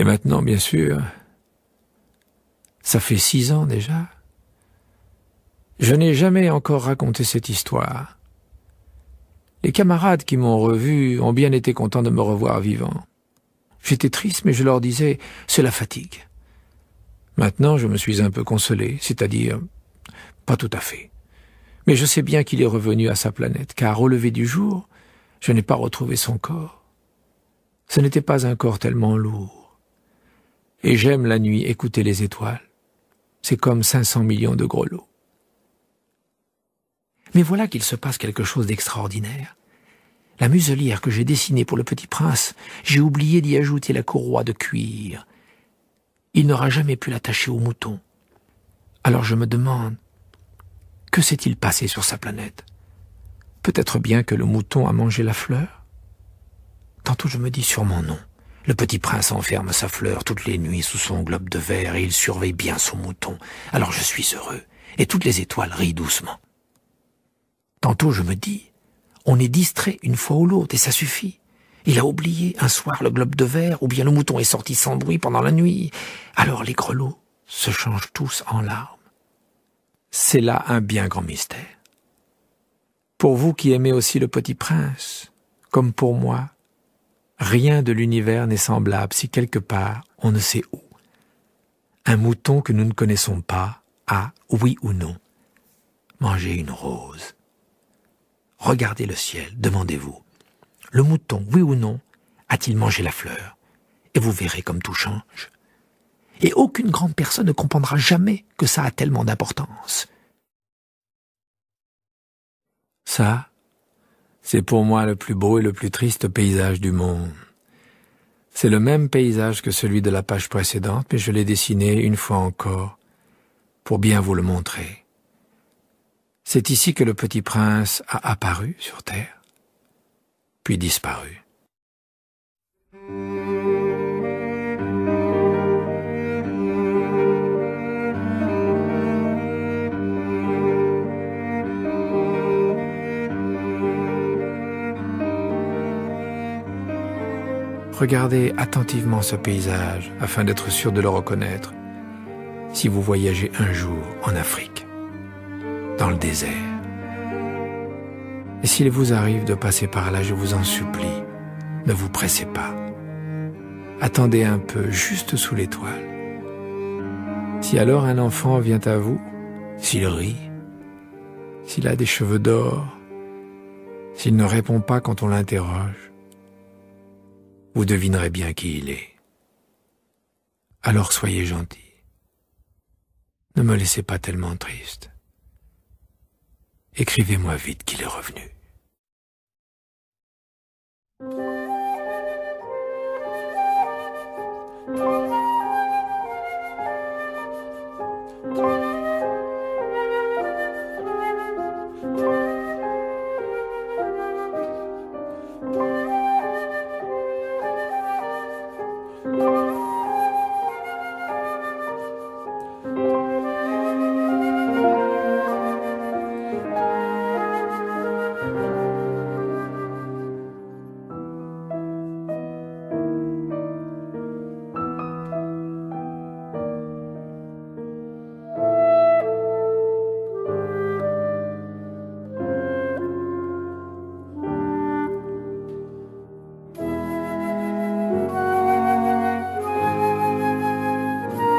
maintenant, bien sûr, ça fait 6 ans déjà. Je n'ai jamais encore raconté cette histoire. Les camarades qui m'ont revu ont bien été contents de me revoir vivant. J'étais triste, mais je leur disais, c'est la fatigue. Maintenant, je me suis un peu consolé, c'est-à-dire, pas tout à fait. Mais je sais bien qu'il est revenu à sa planète, car au lever du jour, je n'ai pas retrouvé son corps. Ce n'était pas un corps tellement lourd. Et j'aime la nuit écouter les étoiles. C'est comme 500 millions de grelots. Mais voilà qu'il se passe quelque chose d'extraordinaire. La muselière que j'ai dessinée pour le petit prince, j'ai oublié d'y ajouter la courroie de cuir. Il n'aura jamais pu l'attacher au mouton. Alors je me demande, que s'est-il passé sur sa planète? Peut-être bien que le mouton a mangé la fleur? Tantôt je me dis sûrement non. Le petit prince enferme sa fleur toutes les nuits sous son globe de verre et il surveille bien son mouton. Alors je suis heureux, et toutes les étoiles rient doucement. Tantôt je me dis, on est distrait une fois ou l'autre et ça suffit. Il a oublié un soir le globe de verre ou bien le mouton est sorti sans bruit pendant la nuit. Alors les grelots se changent tous en larmes. C'est là un bien grand mystère. Pour vous qui aimez aussi le petit prince, comme pour moi, rien de l'univers n'est semblable si quelque part, on ne sait où. Un mouton que nous ne connaissons pas a, oui ou non, mangé une rose. Regardez le ciel, demandez-vous. Le mouton, oui ou non, a-t-il mangé la fleur? Et vous verrez comme tout change. Et aucune grande personne ne comprendra jamais que ça a tellement d'importance. Ça, c'est pour moi le plus beau et le plus triste paysage du monde. C'est le même paysage que celui de la page précédente, mais je l'ai dessiné une fois encore, pour bien vous le montrer. C'est ici que le petit prince a apparu sur terre, puis disparu. Regardez attentivement ce paysage afin d'être sûr de le reconnaître si vous voyagez un jour en Afrique, dans le désert. Et s'il vous arrive de passer par là, je vous en supplie, ne vous pressez pas. Attendez un peu, juste sous l'étoile. Si alors un enfant vient à vous, s'il rit, s'il a des cheveux d'or, s'il ne répond pas quand on l'interroge, vous devinerez bien qui il est. Alors soyez gentil. Ne me laissez pas tellement triste. Écrivez-moi vite qu'il est revenu.